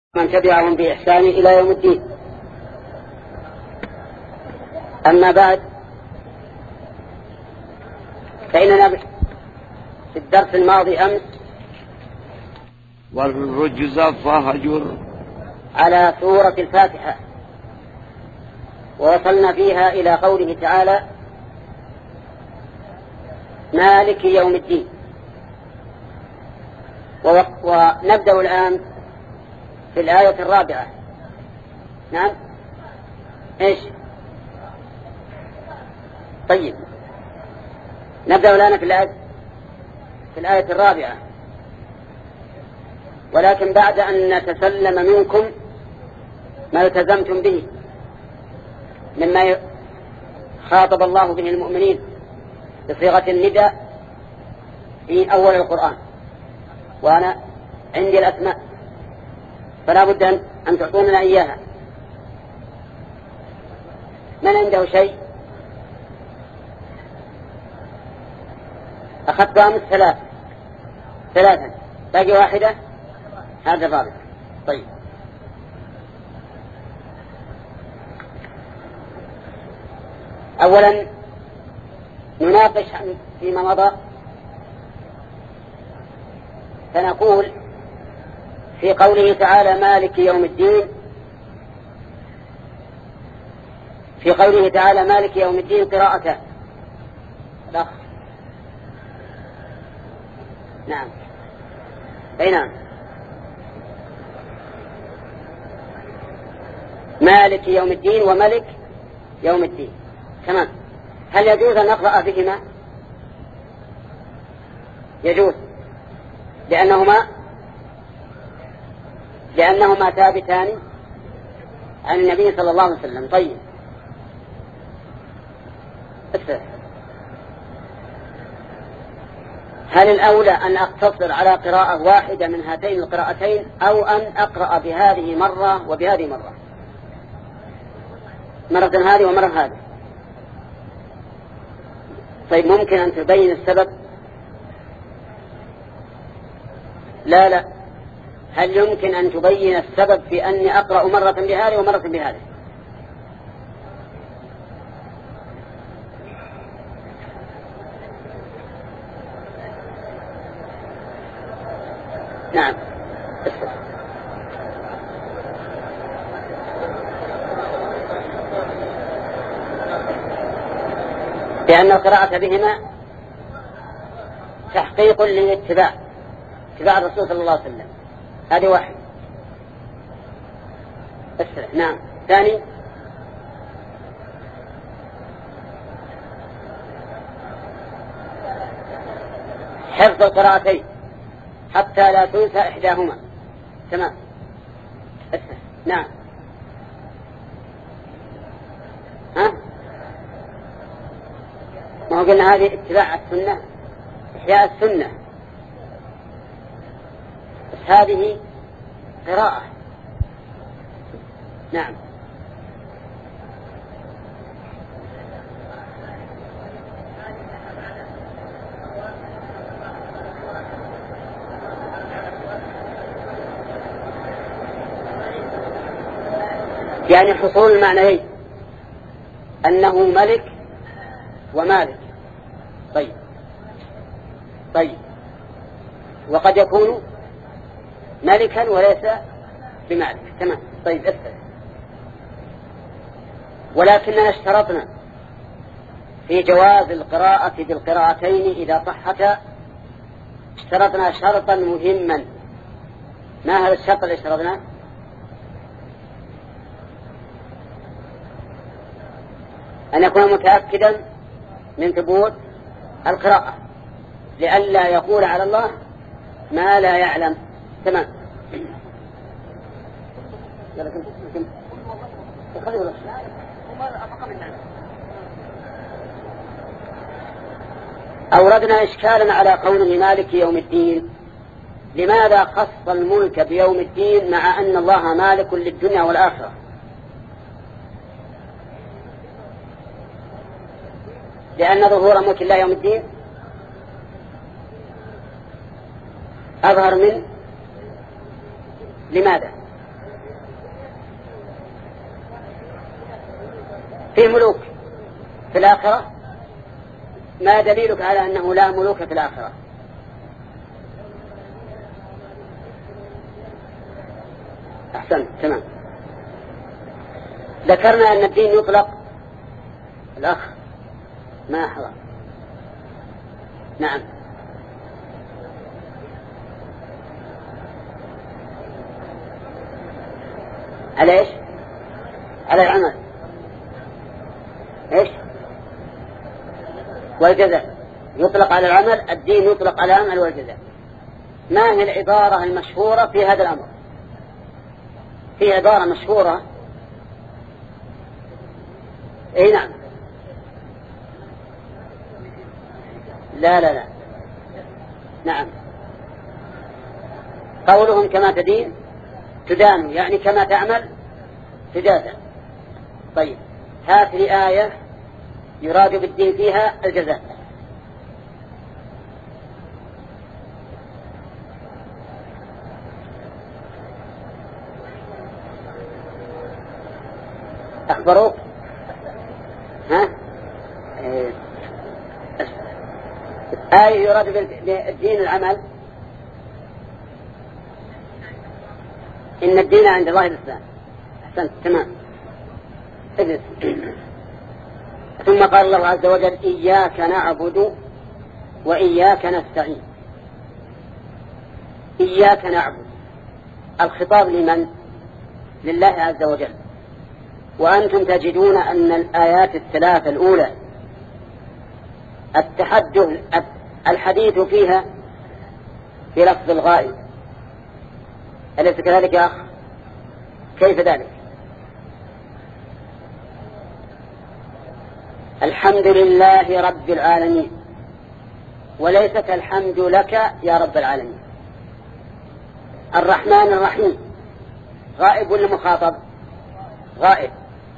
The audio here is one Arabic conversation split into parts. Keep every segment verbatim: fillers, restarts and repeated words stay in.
من تبعهم بإحسان إلى يوم الدين. أما بعد، فإننا في الدرس الماضي أمس والرجز فهجر على سورة الفاتحة، ووصلنا فيها إلى قوله تعالى مالك يوم الدين. ونبدأ الآن في الآية الرابعة. نعم، إيش؟ طيب، نبدأ الآن في الآية في الآية الرابعة، ولكن بعد أن نتسلم منكم ما التزمتم به مما خاطب الله به المؤمنين بصيغة النداء في أول القرآن. وأنا عندي الأسماء، فلا بد أن تعطوننا إياها. من عنده شيء؟ أخذت أمس ثلاث ثلاثا باقي واحدة، هذا الرابع. طيب، أولا نناقش فيما مضى، فنقول في قوله تعالى مالك يوم الدين، في قوله تعالى مالك يوم الدين قراءتان. الأخ نعم بينان مالك يوم الدين وملك يوم الدين. تمام. هل يجوز أن نقرأ بهما؟ يجوز، لأنهما لأنهما ثابتان عن النبي صلى الله عليه وسلم. طيب، أكثر. هل الأولى أن أقتصر على قراءة واحدة من هاتين القراءتين، أو أن أقرأ بهذه مرة وبهذه مرة، مرة هذه ومرة هذه؟ طيب، ممكن أن تبين السبب؟ لا لا هل يمكن أن تبين السبب في أني أقرأ مرة بهذه ومرة بهذه؟ نعم، لأن القراءة بهما تحقيق للاتباع، اتباع الرسول صلى الله عليه وسلم. هذه واحد. أسرع. نعم. ثاني، حفظ القراءتين حتى لا تنسى إحداهما. تمام. أسرع. نعم. ها؟ ما هو قلنا هذه اتباع السنة، إحياء السنة، بس هذه قراءة. نعم. يعني حصول المعنيين أنه ملك ومالك. طيب طيب وقد يكون ملكا وليس بمالك. تمام. طيب، أفضل. ولكننا اشترطنا في جواز القراءة بالقراءتين إذا صحتا، اشترطنا شرطا مهما. ما هذا الشرط اللي اشترطنا؟ أن يكون متأكدا من ثبوت القراءة، لئلا يقول على الله ما لا يعلم. تمام. أوردنا إشكالا على قوله مالك يوم الدين. لماذا خص الملك بيوم الدين مع أن الله مالك للدنيا والآخرة؟ لأن ظهور ملك الله يوم الدين أظهر من لماذا؟ في ملوك في الآخرة؟ ما دليلك على أنه لا ملوك في الآخرة؟ أحسن، تمام. ذكرنا أن الدين يطلق الأخ ما حرام. نعم. على إيش؟ على العمل. إيش؟ والجزاء. يطلق على العمل، الدين يطلق على العمل والجزاء. ما هي العبارة المشهورة في هذا الأمر؟ في عبارة مشهورة. اي نعم. لا لا لا نعم. قولهم كما تدين تدان، يعني كما تعمل تجازى. طيب هات لي آية يراد بالدين فيها الجزاء. أخبروك؟ ها؟ آية يراد بالدين العمل. إن الدين عند الله الإسلام. أحسنت، تمام. اجلس. ثم قال الله عز وجل إياك نعبد وإياك نستعين. إياك نعبد، الخطاب لمن؟ لله عز وجل. وأنتم تجدون أن الآيات الثلاثة الأولى التحدث الحديث فيها في لفظ الغائب، أليس كذلك يا أخ؟ كيف ذلك؟ الحمد لله رب العالمين، وليست الحمد لك يا رب العالمين. الرحمن الرحيم غائب ولا مخاطب؟ غائب.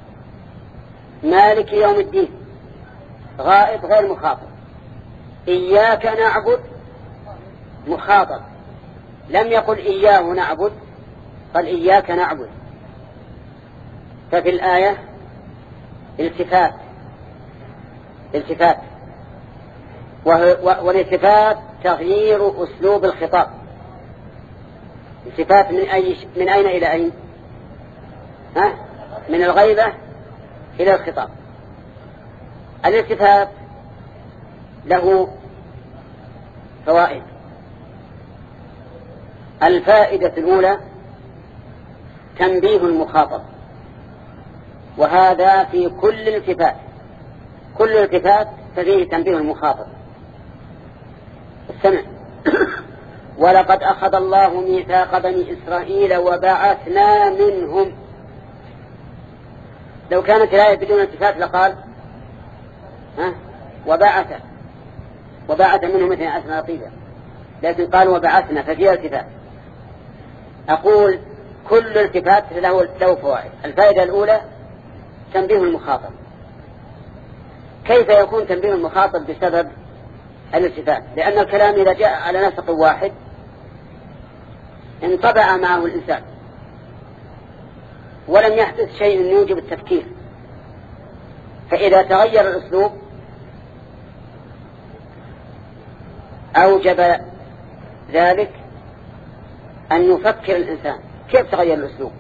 مالك يوم الدين غائب غير مخاطب. إياك نعبد مخاطب، لم يقل إياه نعبد، قال إياك نعبد. ففي الآية التفات التفات والالتفات تغيير أسلوب الخطاب. التفات من أي من أين إلى أين؟ ها؟ من الغيبة إلى الخطاب. الالتفات له فوائد. الفائدة الأولى تنبيه المخاطب، وهذا في كل التفات، كل التفات فيه تنبيه المخاطب. السمع. ولقد أخذ الله ميثاق بني إسرائيل وبعثنا منهم. لو كانت الآية بدون التفات لقال ها وبعث وبعث منهم اثني عشر نقيبا، لكن قال وبعثنا ففيها التفات. أقول كل التفات له له فوائد. الفائدة الأولى تنبيه المخاطب. كيف يكون تنبيه المخاطب بسبب الالتفات؟ لأن الكلام إذا جاء على نسق واحد انطبع معه الإنسان ولم يحدث شيء يوجب التفكير. فإذا تغير الأسلوب أوجب ذلك أن يفكر الإنسان كيف تغير الأسلوب.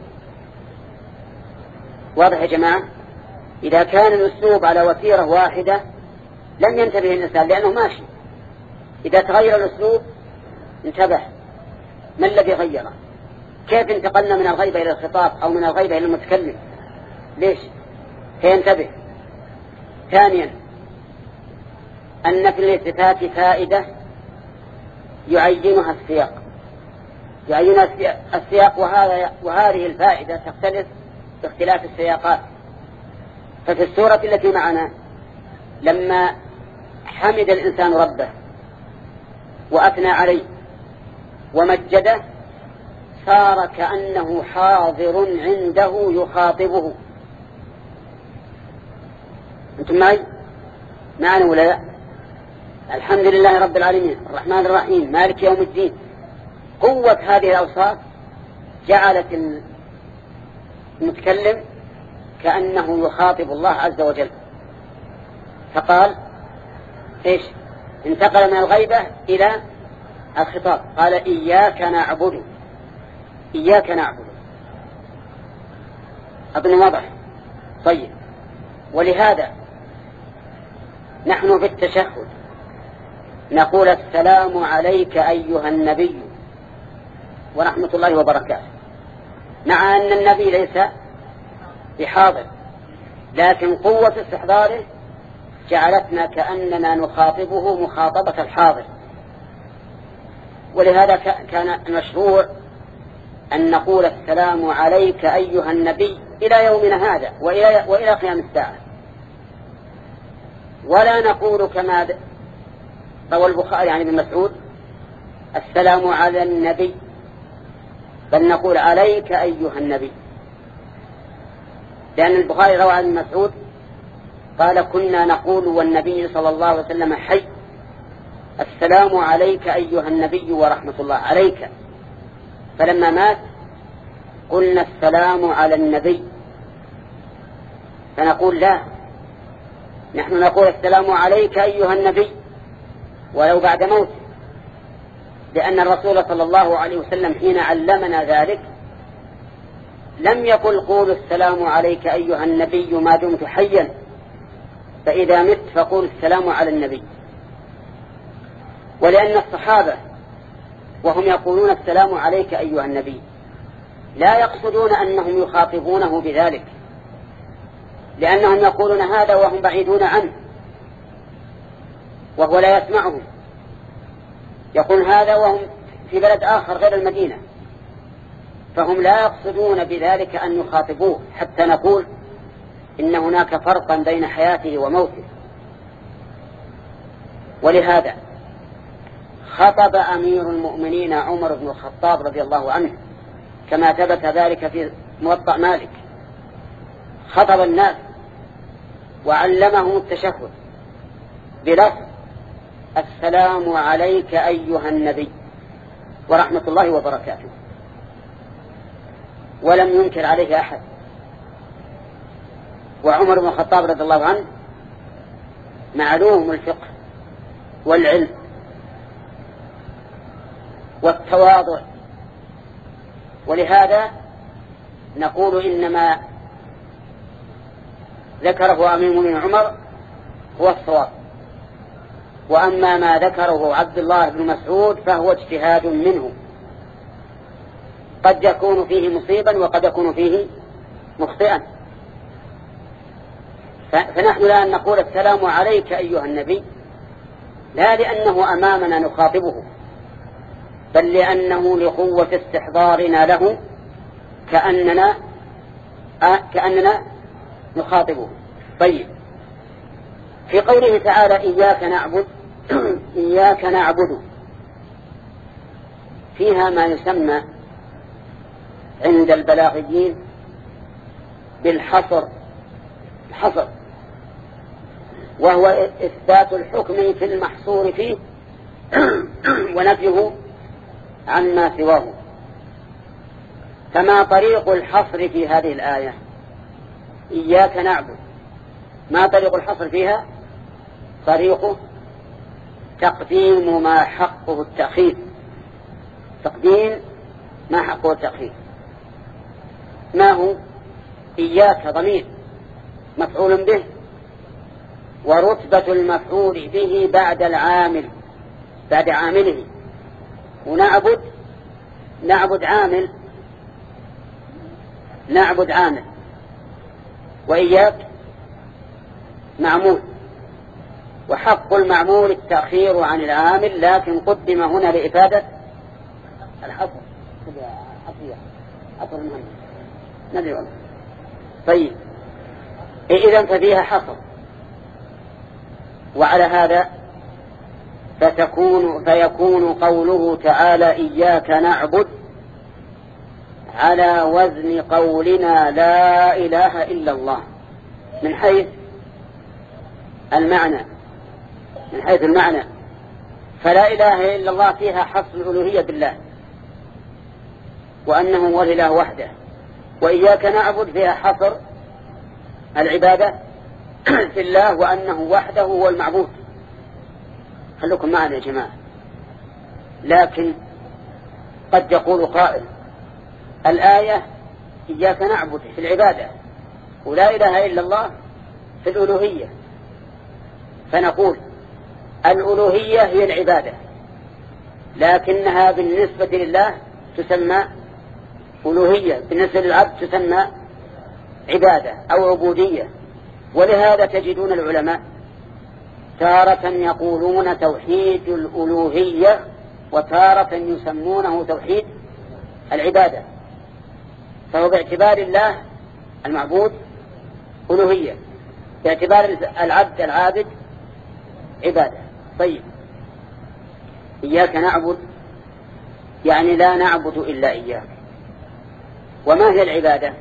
واضح يا جماعة؟ إذا كان الأسلوب على وتيرة واحدة لم ينتبه الإنسان لأنه ماشي. إذا تغير الأسلوب انتبه، ما الذي غيره؟ كيف انتقلنا من الغيبة إلى الخطاب أو من الغيبة إلى المتكلم؟ ليش؟ فينتبه. ثانيا أن في الالتفات فائدة يعينها السياق، يعينها السياق وهذا وهذه الفائدة تختلف باختلاف السياقات. ففي السورة التي معنا لما حمد الإنسان ربه وأثنى عليه ومجده صار كأنه حاضر عنده يخاطبه. أنتم معي؟ معنا ولا لا؟ الحمد لله رب العالمين، الرحمن الرحيم، مالك يوم الدين. قوة هذه الأوصاف جعلت المتكلم كأنه يخاطب الله عز وجل، فقال إيش؟ انتقل من الغيبة إلى الخطاب، قال إياك نعبد، إياك نعبد. أظن واضح. طيب، ولهذا نحن في التشهد نقول السلام عليك أيها النبي ورحمة الله وبركاته، مع أن النبي ليس بحاضر، لكن قوة استحضاره جعلتنا كأننا نخاطبه مخاطبة الحاضر. ولهذا كان مشروع أن نقول السلام عليك أيها النبي إلى يومنا هذا وإلى, وإلى قيام الساعة، ولا نقول كما روى البخاري عن ابن مسعود السلام على النبي، بل نقول عليك أيها النبي، لأن البخاري روى عن ابن مسعود قال كنا نقول والنبي صلى الله عليه وسلم حي السلام عليك أيها النبي ورحمة الله عليك، فلما مات قلنا السلام على النبي، فنقول لا، نحن نقول السلام عليك أيها النبي ولو بعد موته، لأن الرسول صلى الله عليه وسلم حين علمنا ذلك لم يقل قولوا السلام عليك أيها النبي ما دمت حيا، فإذا مت فقول السلام على النبي. ولأن الصحابة وهم يقولون السلام عليك أيها النبي لا يقصدون أنهم يخاطبونه بذلك، لأنهم يقولون هذا وهم بعيدون عنه وهو لا يسمعهم، يقول هذا وهم في بلد آخر غير المدينة، فهم لا يقصدون بذلك أن يخاطبوه حتى نقول إن هناك فرقا بين حياته وموته. ولهذا خطب أمير المؤمنين عمر بن الخطاب رضي الله عنه كما ثبت ذلك في موطأ مالك، خطب الناس وعلمهم التشهد بلفظ السلام عليك أيها النبي ورحمة الله وبركاته، ولم ينكر عليه أحد. وعمر بن الخطاب رضي الله عنه معلوم الفقه والعلم والتواضع، ولهذا نقول إنما ذكره أمير المؤمنين عمر هو الصواب، وأما ما ذكره عبد الله بن مسعود فهو اجتهاد منه، قد يكون فيه مصيبا وقد يكون فيه مخطئا. فنحن لا نقول السلام عليك أيها النبي لا لأنه أمامنا نخاطبه، بل لأنه لقوة استحضارنا له كأننا آه كأننا نخاطبه. طيب، في قوله تعالى إياك نعبد إياك نعبد فيها ما يسمى عند البلاغيين بالحصر، الحصر وهو إثبات الحكم في المحصور فيه ونفيه عما سواه. فما طريق الحصر في هذه الآية؟ إياك نعبد، ما طريق الحصر فيها؟ طريقه تقديم ما حقه التأخير، تقديم ما حقه التأخير. ما هو؟ إياك ضمير مفعول به، ورتبة المفعول به بعد العامل، بعد عامله، ونعبد نعبد عامل نعبد عامل وإياك معمول، وحق المعمول التأخير عن العامل، لكن قدم هنا لإفادة الحصر. حصر المهم ندري والله. طيب، إذن ففيها حصر، وعلى هذا فتكون فيكون قوله تعالى إياك نعبد على وزن قولنا لا إله إلا الله من حيث المعنى، من حيث المعنى فلا إله إلا الله فيها حصر الألوهية بالله وأنه هو الإله وحده، وإياك نعبد فيها حصر العبادة في الله وأنه وحده هو المعبود. خلوكم معنا يا جماعة. لكن قد يقول قائل الآية إياك نعبد في العبادة ولا إله إلا الله في الألوهية، فنقول الألوهية هي العبادة، لكنها بالنسبة لله تسمى ألوهية، بالنسبة للعبد تسمى عبادة أو عبودية. ولهذا تجدون العلماء تارة يقولون توحيد الألوهية وتارة يسمونه توحيد العبادة، فهو باعتبار الله المعبود ألوهية، باعتبار العبد العابد عبادة. طيب، إياك نعبد يعني لا نعبد إلا إياك. وما هي العبادة؟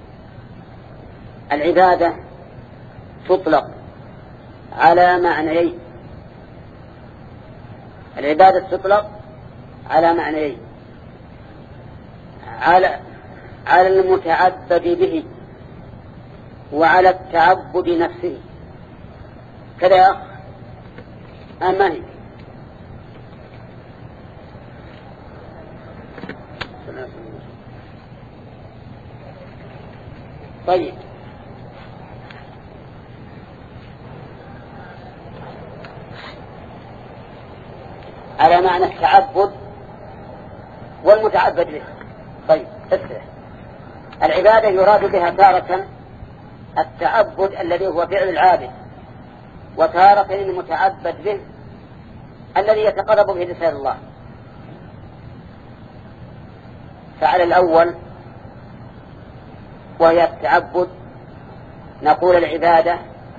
العبادة تطلق على معنيين. العبادة تطلق على معنيين: على على المتعبد به وعلى التعبد نفسه. كذا يا أخ أما هي طيب. على معنى التعبد والمتعبد به. طيب، اسمع، العبادة يراد بها تارة التعبد الذي هو فعل العابد، وتارة المتعبد به الذي يتقرب به لسان الله. فعلى الأول وهي التعبد نقول العبادة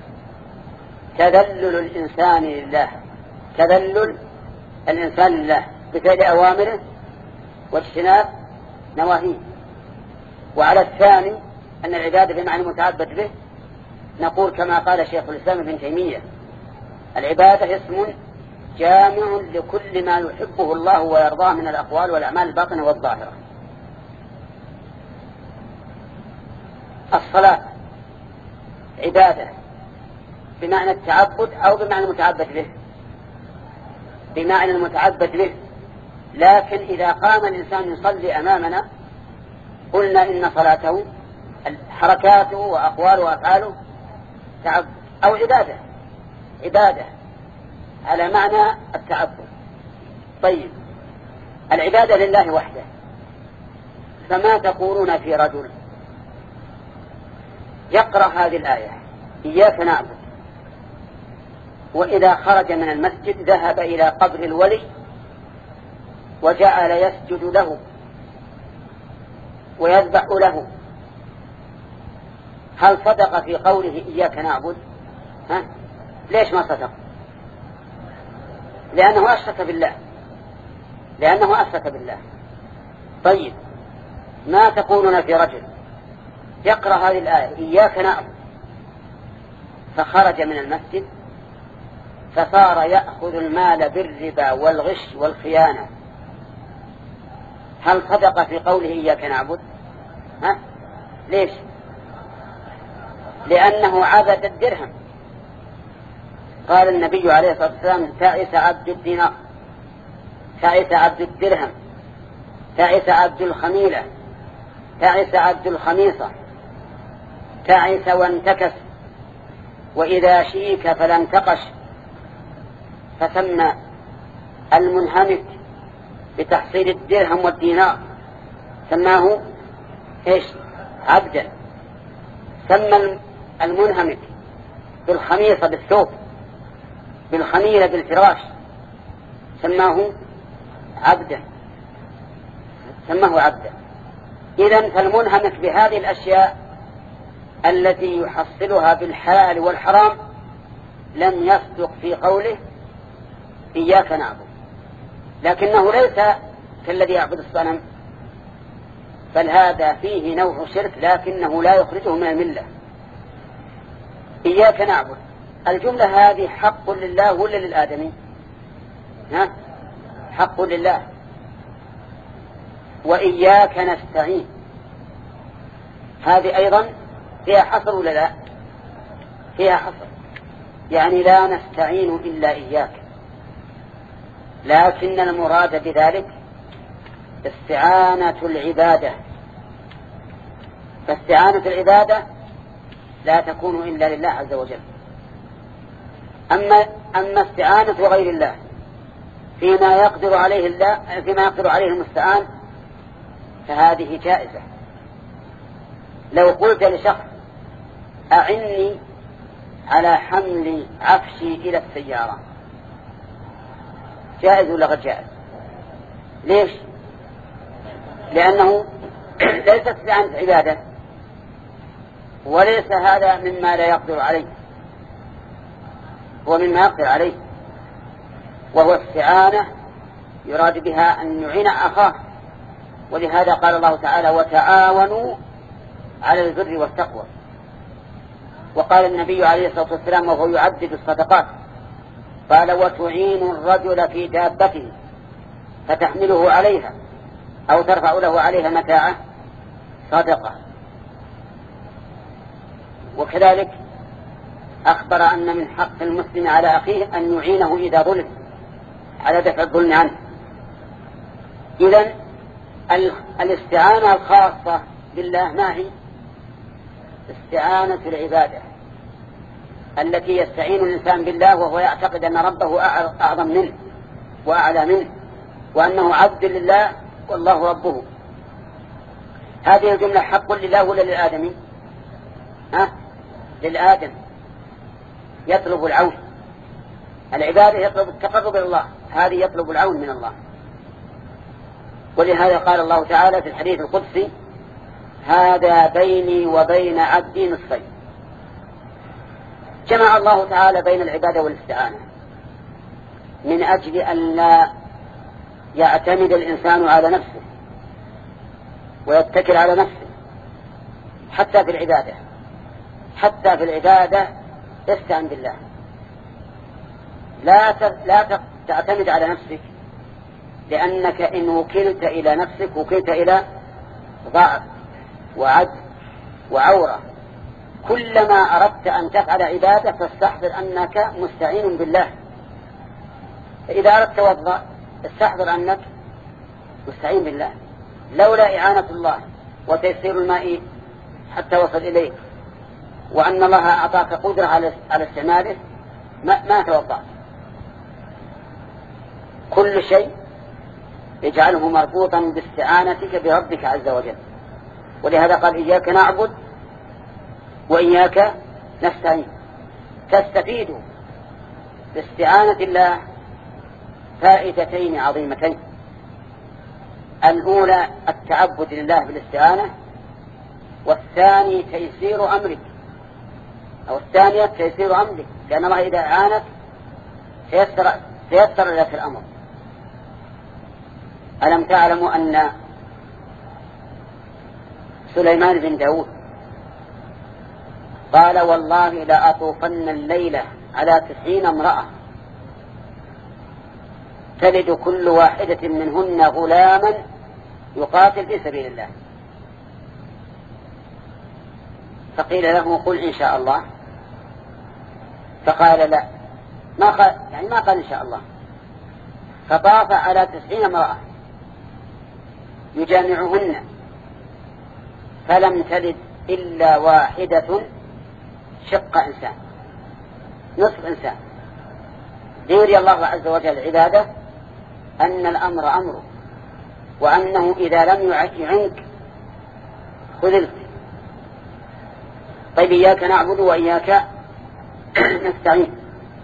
تذلل الإنسان لله، تذلل الإنسان لله بفعل أوامره واجتناب نواهيه. وعلى الثاني أن العبادة بمعنى المتعبد به نقول كما قال شيخ الإسلام ابن تيمية: العبادة اسم جامع لكل ما يحبه الله ويرضاه من الأقوال والأعمال الباطنة والظاهرة. الصلاة عبادة بمعنى التعبد أو بمعنى المتعبد به؟ بمعنى المتعبد به. لكن إذا قام الإنسان يصلي أمامنا قلنا إن صلاته حركاته وأقواله وأفعاله تعبد أو عبادة، عبادة على معنى التعبد. طيب، العبادة لله وحده، فما تقولون في رجل يقرأ هذه الآية إياك نعبد، وإذا خرج من المسجد ذهب إلى قبر الولي وجعل يسجد له ويذبح له، هل صدق في قوله إياك نعبد؟ ها؟ ليش ما صدق؟ لأنه أشرك بالله، لأنه أشرك بالله. طيب، ما تقولون في رجل يقرأ هذه الآية إياك نعبد فخرج من المسجد فصار يأخذ المال بالربا والغش والخيانة، هل صدق في قوله إياك نعبد؟ ها؟ ليش؟ لأنه عبد الدرهم. قال النبي عليه الصلاة والسلام: تعس عبد الدينار، تعس عبد الدرهم، تعس عبد الخميلة، تعس عبد الخميصة، تعس وانتكس، وإذا شيك فلا انتقش. فسمى المنهمك بتحصيل الدرهم والدينار سماه إيش؟ عبدا. سمى المنهمك بالخميصة بالثوب، بالخميلة بالفراش، سماه عبدا، سماه عبدا. إذن فالمنهمك بهذه الأشياء التي يحصلها بالحلال والحرام لم يصدق في قوله إياك نعبد، لكنه ليس كالذي يعبد الصنم، بل هذا فيه نوع شرك لكنه لا يخرجه من الملة. إياك نعبد الجملة هذه حق لله ولا للآدمي؟ ها؟ حق لله. وإياك نستعين هذه أيضا فيها حصر ولا لا؟ فيها حصر، يعني لا نستعين إلا إياك، لكن المراد بذلك استعانة العبادة، فاستعانة العبادة لا تكون إلا لله عز وجل. أما, أما استعانة غير الله فيما يقدر عليه الله فيما يقدر عليه المستعان فهذه جائزة. لو قلت لشخص أعني على حمل عفشي إلى السيارة، جائز ولا غير جائز؟ ليش؟ لأنه ليست استعانة عبادة، وليس هذا مما لا يقدر عليه، هو مما يقدر عليه، وهو استعانة يراد بها أن يعين أخاه. ولهذا قال الله تعالى وتعاونوا على البر والتقوى. وقال النبي عليه الصلاة والسلام وهو يعدد الصدقات قال وتعين الرجل في دابته فتحمله عليها أو ترفع له عليها متاعه صدقة. وكذلك أخبر أن من حق المسلم على أخيه أن يعينه إذا ظلم على دفع الظلم عنه. إذن الاستعانة الخاصة بالله ما هي؟ استعانة العبادة التي يستعين الإنسان بالله وهو يعتقد أن ربه أعظم منه وأعلى منه وأنه عبد لله والله ربه. هذه الجملة حق لله ولا للآدمي؟ ها؟ للآدم يطلب العون. العبادة يطلب التقرب إلى الله، هذه يطلب العون من الله. ولهذا قال الله تعالى في الحديث القدسي هذا بيني وبين عبدي نصفين. جمع الله تعالى بين العبادة والاستعانة من أجل أن لا يعتمد الإنسان على نفسه ويتكل على نفسه حتى في العبادة. حتى في العبادة استعن بالله، لا لا تعتمد على نفسك، لأنك إن وكلت إلى نفسك وكلت إلى ضعف وعجز وعورة. كلما أردت أن تفعل عبادة فاستحضر أنك مستعين بالله. إذا أردت توضأ استحضر أنك مستعين بالله. لولا إعانة الله وتيسير الماء حتى وصل إليك وأن الله أعطاك قدرة على استعماله ما, ما توضأت. كل شيء يجعله مربوطا باستعانتك بربك عز وجل. ولهذا قال إياك نعبد وإياك نستعين. تستفيد باستعانة الله فائدتين عظيمتين. الأولى التعبد لله بالاستعانة، والثاني تيسير أمرك أو الثانية تيسير أمرك، لأن الله إذا أعانك سيسر, سيسر لك الأمر. ألم تعلموا أن سليمان بن داود قال والله لا أطوفن الليلة على تسعين امرأة تلد كل واحدة منهن غلاما يقاتل في سبيل الله. فقيل له قل إن شاء الله، فقال لا، ما قال يعني ما قال إن شاء الله. فطاف على تسعين امرأة يجامعهن فلم تلد إلا واحدة شق إنسان، نصف إنسان. ليري الله عز وجل عباده أن الأمر أمره، وأنه إذا لم يعنك خذلت. طيب إياك نعبد وإياك نستعين.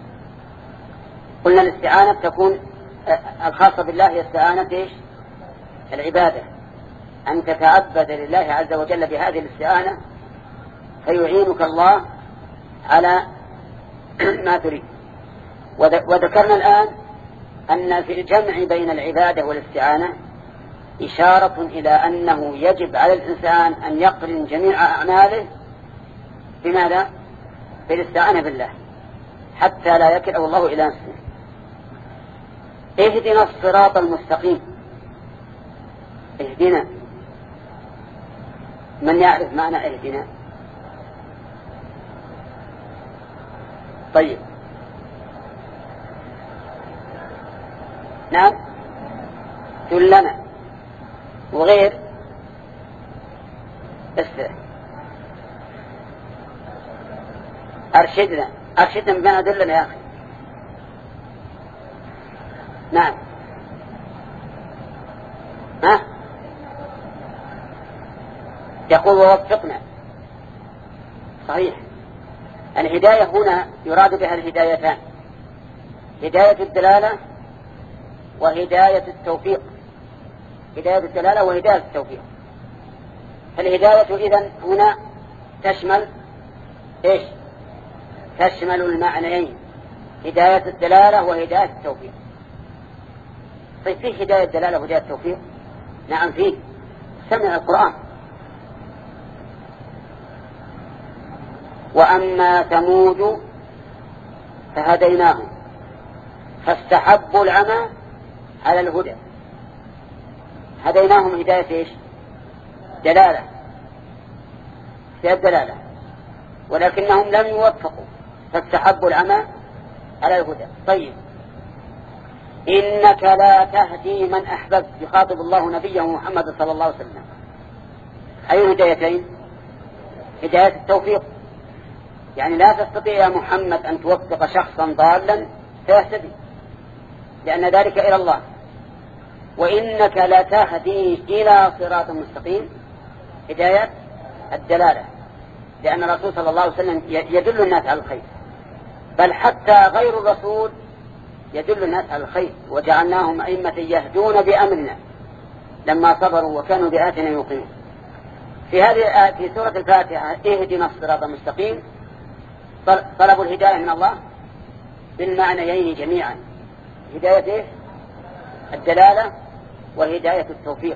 قلنا الاستعانة تكون الخاصة بالله هي استعانة إيش؟ العبادة، أن تتعبد لله عز وجل بهذه الاستعانة فيعينك الله على ما تريد. وذكرنا الآن أن في الجمع بين العبادة والاستعانة إشارة إلى أنه يجب على الإنسان أن يقرن جميع أعماله بماذا؟ بالاستعانة بالله حتى لا يكله الله إلى نفسه. اهدنا الصراط المستقيم. اهدنا، من يعرف معنى اهدنا؟ طيب نعم دلنا وغير بس أرشدنا أرشدنا بما دلنا يا أخي. نعم ها يقول ووفقنا صحيح. الهداية هنا يراد بها الهدايتان، هداية الدلالة وهداية التوفيق. هداية الدلالة وهداية التوفيق. فالهداية إذن هنا تشمل إيش؟ تشمل المعنيين، هداية الدلالة وهداية التوفيق. طيب فيه هداية الدلالة وهداية التوفيق؟ نعم فيه، سمع القرآن. وأما ثمود فهديناهم فاستحبوا العمى على الهدى. هديناهم هداية إيش؟ دلالة، هداية دلالة، ولكنهم لم يوفقوا فاستحبوا العمى على الهدى. طيب إنك لا تهدي من أحببت، يخاطب الله نبيه محمد صلى الله عليه وسلم. أي هدايتين؟ هداية التوفيق، يعني لا تستطيع يا محمد أن توفق شخصا ضالا فيهتدي، لأن ذلك إلى الله. وإنك لا تهدي إلى صراط مستقيم، هداية الدلالة، لأن الرسول صلى الله عليه وسلم يدل الناس على الخير، بل حتى غير الرسول يدل الناس على الخير. وجعلناهم أئمة يهدون بأمرنا لما صبروا وكانوا بآياتنا يوقنون. في هذه في سورة الفاتحة اهدنا الصراط المستقيم طلبوا الهداية من الله بالمعنيين جميعا، هداية الدلالة وهداية التوفيق.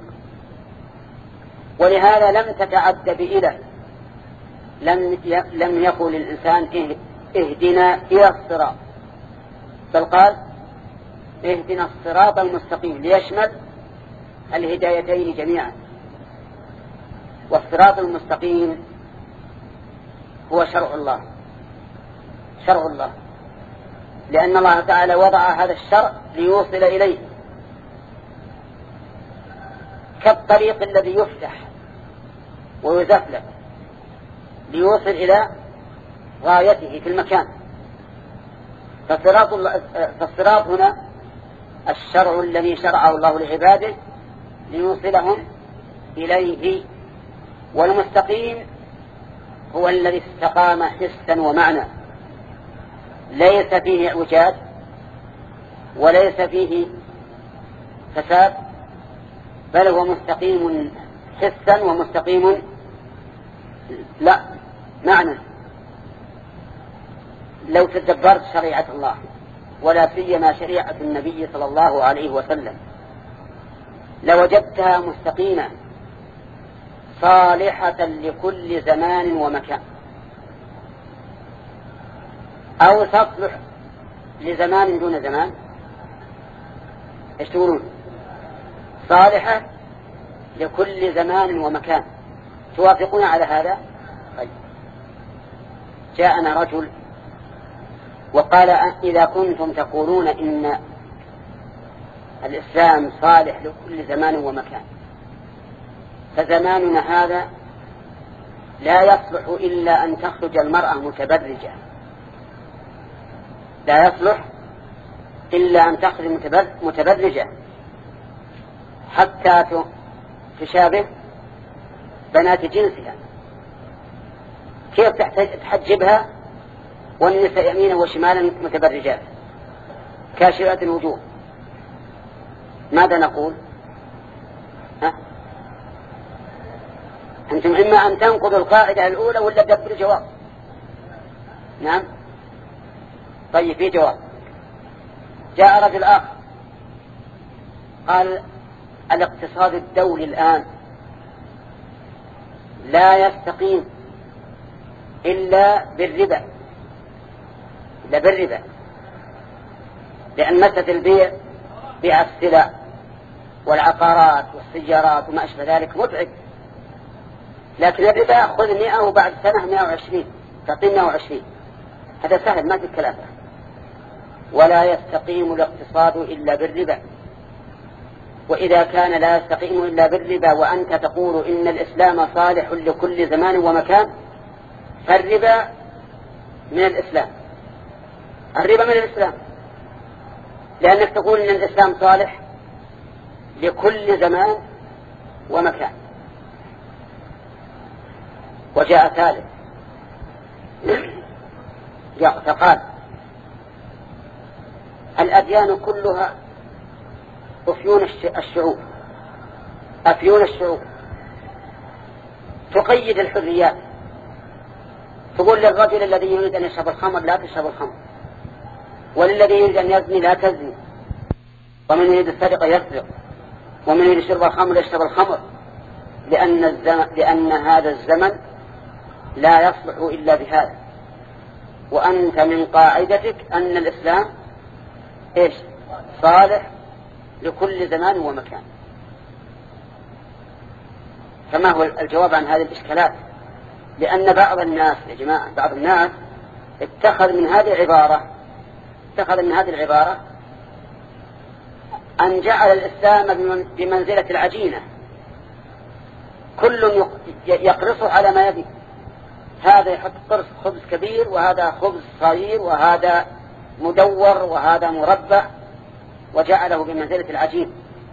ولهذا لم تتعد بإله، لم لم يقل الإنسان اهدنا إلى الصراط، بل قال اهدنا الصراط المستقيم ليشمل الهدايتين جميعا. والصراط المستقيم هو شرع الله، شرع الله، لأن الله تعالى وضع هذا الشرع ليوصل إليه، كالطريق الذي يفتح ويزفلت ليوصل إلى غايته في المكان. فالصراط, فالصراط هنا الشرع الذي شرعه الله لعباده ليوصلهم إليه. والمستقيم هو الذي استقام حسا ومعنى، ليس فيه اعوجاج وليس فيه فساد، بل هو مستقيم حسا ومستقيم لا معنى. لو تدبرت شريعة الله ولا سيما شريعة النبي صلى الله عليه وسلم لوجدتها مستقيمة صالحة لكل زمان ومكان، أو تصلح لزمان دون زمان. ايش تقولون؟ صالحة لكل زمان ومكان. توافقون على هذا؟ طيب. جاءنا رجل وقال إذا كنتم تقولون إن الإسلام صالح لكل زمان ومكان، فزماننا هذا لا يصلح إلا أن تخرج المرأة متبرجة، لا يصلح إلا أن تخرج متبرجة حتى تشابه بنات جنسها. كيف تحجبها والنساء يمينا وشمالا متبرجات كاشفات الوجوه؟ ماذا نقول؟ ها؟ أنتم إما أن تنقضوا القاعدة الأولى ولا تدبروا جواب. نعم. طيب في جواب. جاء رجل آخر قال الاقتصاد الدولي الآن لا يستقيم إلا بالربا، إلا بالربا، لأن مسألة البيع، بيع السلع والعقارات والسيارات وما أشبه ذلك متعب، لكن الربا خذ مئة وبعد سنة مئة وعشرين، تعطي مئة وعشرين. هذا سهل ما في كلام. ولا يستقيم الاقتصاد إلا بالربا. وإذا كان لا يستقيم إلا بالربا وأنت تقول إن الإسلام صالح لكل زمان ومكان، فالربا من الإسلام، الربا من الإسلام، لأنك تقول إن الإسلام صالح لكل زمان ومكان. وجاء ثالث فقال الأديان كلها أفيون الشعوب، أفيون الشعوب تقيد الحريات، تقول للرجل الذي يريد أن يشرب الخمر لا تشرب الخمر، وللذي يريد أن يزني لا تزني، ومن يريد السرقة يسرق، ومن يريد شرب الخمر يشرب الخمر، لأن, الزمن لأن هذا الزمن لا يصلح إلا بهذا. وأنت من قاعدتك أن الإسلام إيش؟ صالح لكل زمان ومكان. فما هو الجواب عن هذه الإشكالات؟ لأن بعض الناس يا جماعة بعض الناس اتخذ من هذه العبارة اتخذ من هذه العبارة أن جعل الإسلام بمنزلة العجينة، كل يقرصه على ما يبي، هذا يحط قرص خبز كبير، وهذا خبز صغير، وهذا مدور، وهذا مربع، وجعله بمنزلة العجين.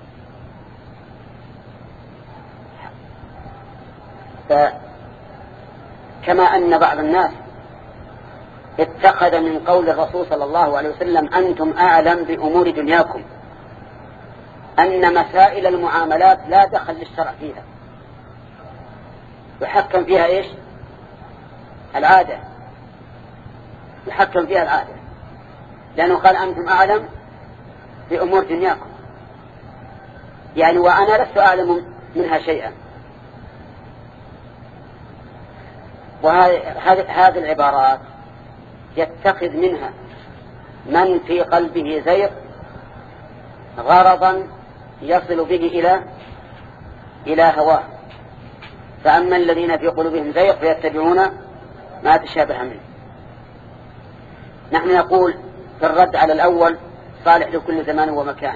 كما أن بعض الناس اتخذ من قول الرسول صلى الله عليه وسلم أنتم أعلم بأمور دنياكم أن مسائل المعاملات لا دخل للشرع فيها، يحكم فيها إيش؟ العادة، يحكم فيها العادة، لأنه قال أنتم أعلم بأمور دنياكم، يعني وأنا لست أعلم منها شيئا. وهذه العبارات يتخذ منها من في قلبه زيغ غرضا يصل به إلى إلى هواه. فأما الذين في قلوبهم زيغ فيتبعون ما تشابه منه. نحن نقول في الرد على الأول صالح لكل زمان ومكان،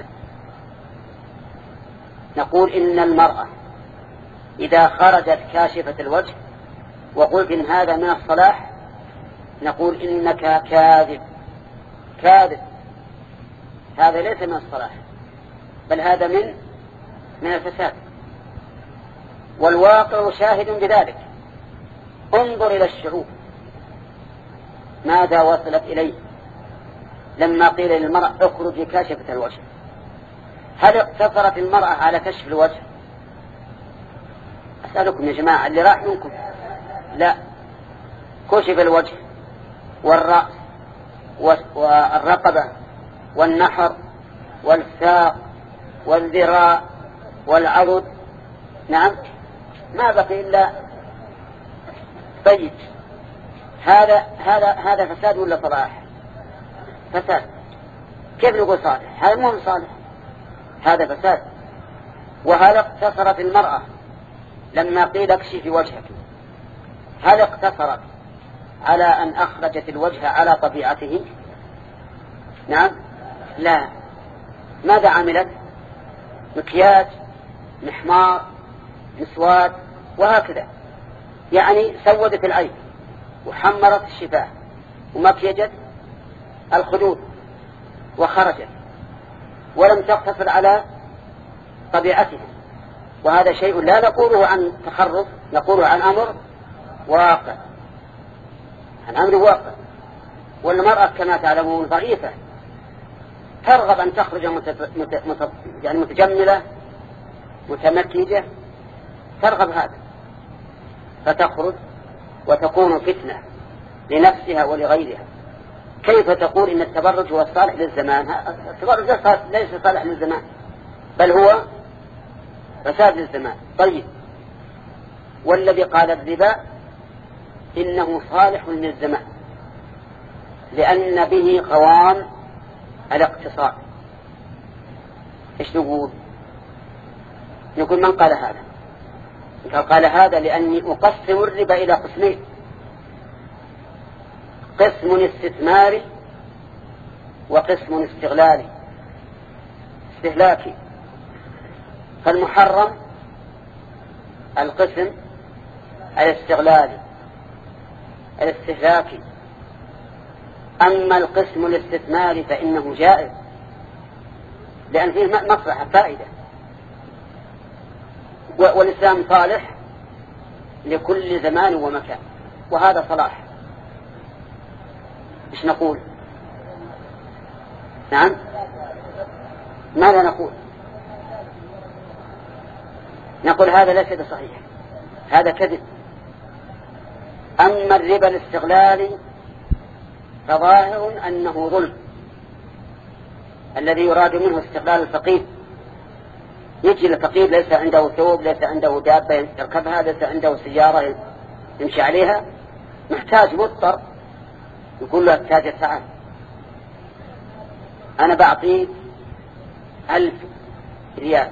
نقول إن المرأة إذا خرجت كاشفة الوجه وقلت إن هذا من الصلاح، نقول إنك كاذب كاذب، هذا ليس من الصلاح، بل هذا من من الفساد، والواقع شاهد بذلك. انظر إلى الشعوب ماذا وصلت إليه لما قيل للمرأة اخرجي كاشفة الوجه. هل اقتصرت المرأة على كشف الوجه؟ أسألكم يا جماعة اللي راح منكم، لا، كشف الوجه والرأس والرقبة والنحر والساق والذراع والعضد، نعم، ما بقي إلا طيب. هذا هذا هذا فساد ولا صلاح؟ فساد. كيف نقول صالح؟ هذا مو صالح، هذا فساد. وهل اقتصرت المرأة لما قيل اكشفي وجهك، هل اقتصرت على أن أخرجت الوجه على طبيعته؟ نعم، لا. ماذا عملت؟ مكياج، محمار، مسواد، وهكذا، يعني سودت العين وحمرت الشفاه ومكيجت الخدود وخرجت، ولم تقتصر على طبيعتها. وهذا شيء لا نقوله عن تخرف، نقوله عن أمر واقع، عن أمر واقع. والمرأة كما تعلمون ضعيفة، ترغب أن تخرج مت... مت... مت... يعني متجملة متمكيجة، ترغب هذا، فتخرج وتكون فتنة لنفسها ولغيرها. كيف تقول إن التبرج هو الصالح للزمان؟ التبرج ليس صالح للزمان، بل هو فساد للزمان. طيب، والذي قال الربا إنه صالح للزمان لأن به قوام الاقتصاد، إيش نقول؟ نقول من قال هذا؟ قال هذا لأني أقسم الربا إلى قسمين: قسم استثماري وقسم استغلالي استهلاكي. فالمحرم القسم الاستغلالي الاستهلاكي. أما القسم الاستثماري فإنه جائز لأن فيه مصلحة فائدة، والإسلام صالح لكل زمان ومكان، وهذا صلاح. إيش نقول؟ نعم، ماذا نقول؟ نقول هذا ليس بصحيح، هذا كذب. أما الربا الاستغلالي فظاهر أنه ظلم، الذي يراد منه استغلال الفقير. يجي الفقير ليس عنده ثوب، ليس عنده دابة يركبها، ليس عنده سيارة يمشي عليها، محتاج مضطر، يقول له التاجر تعال أنا بعطيك ألف ريال،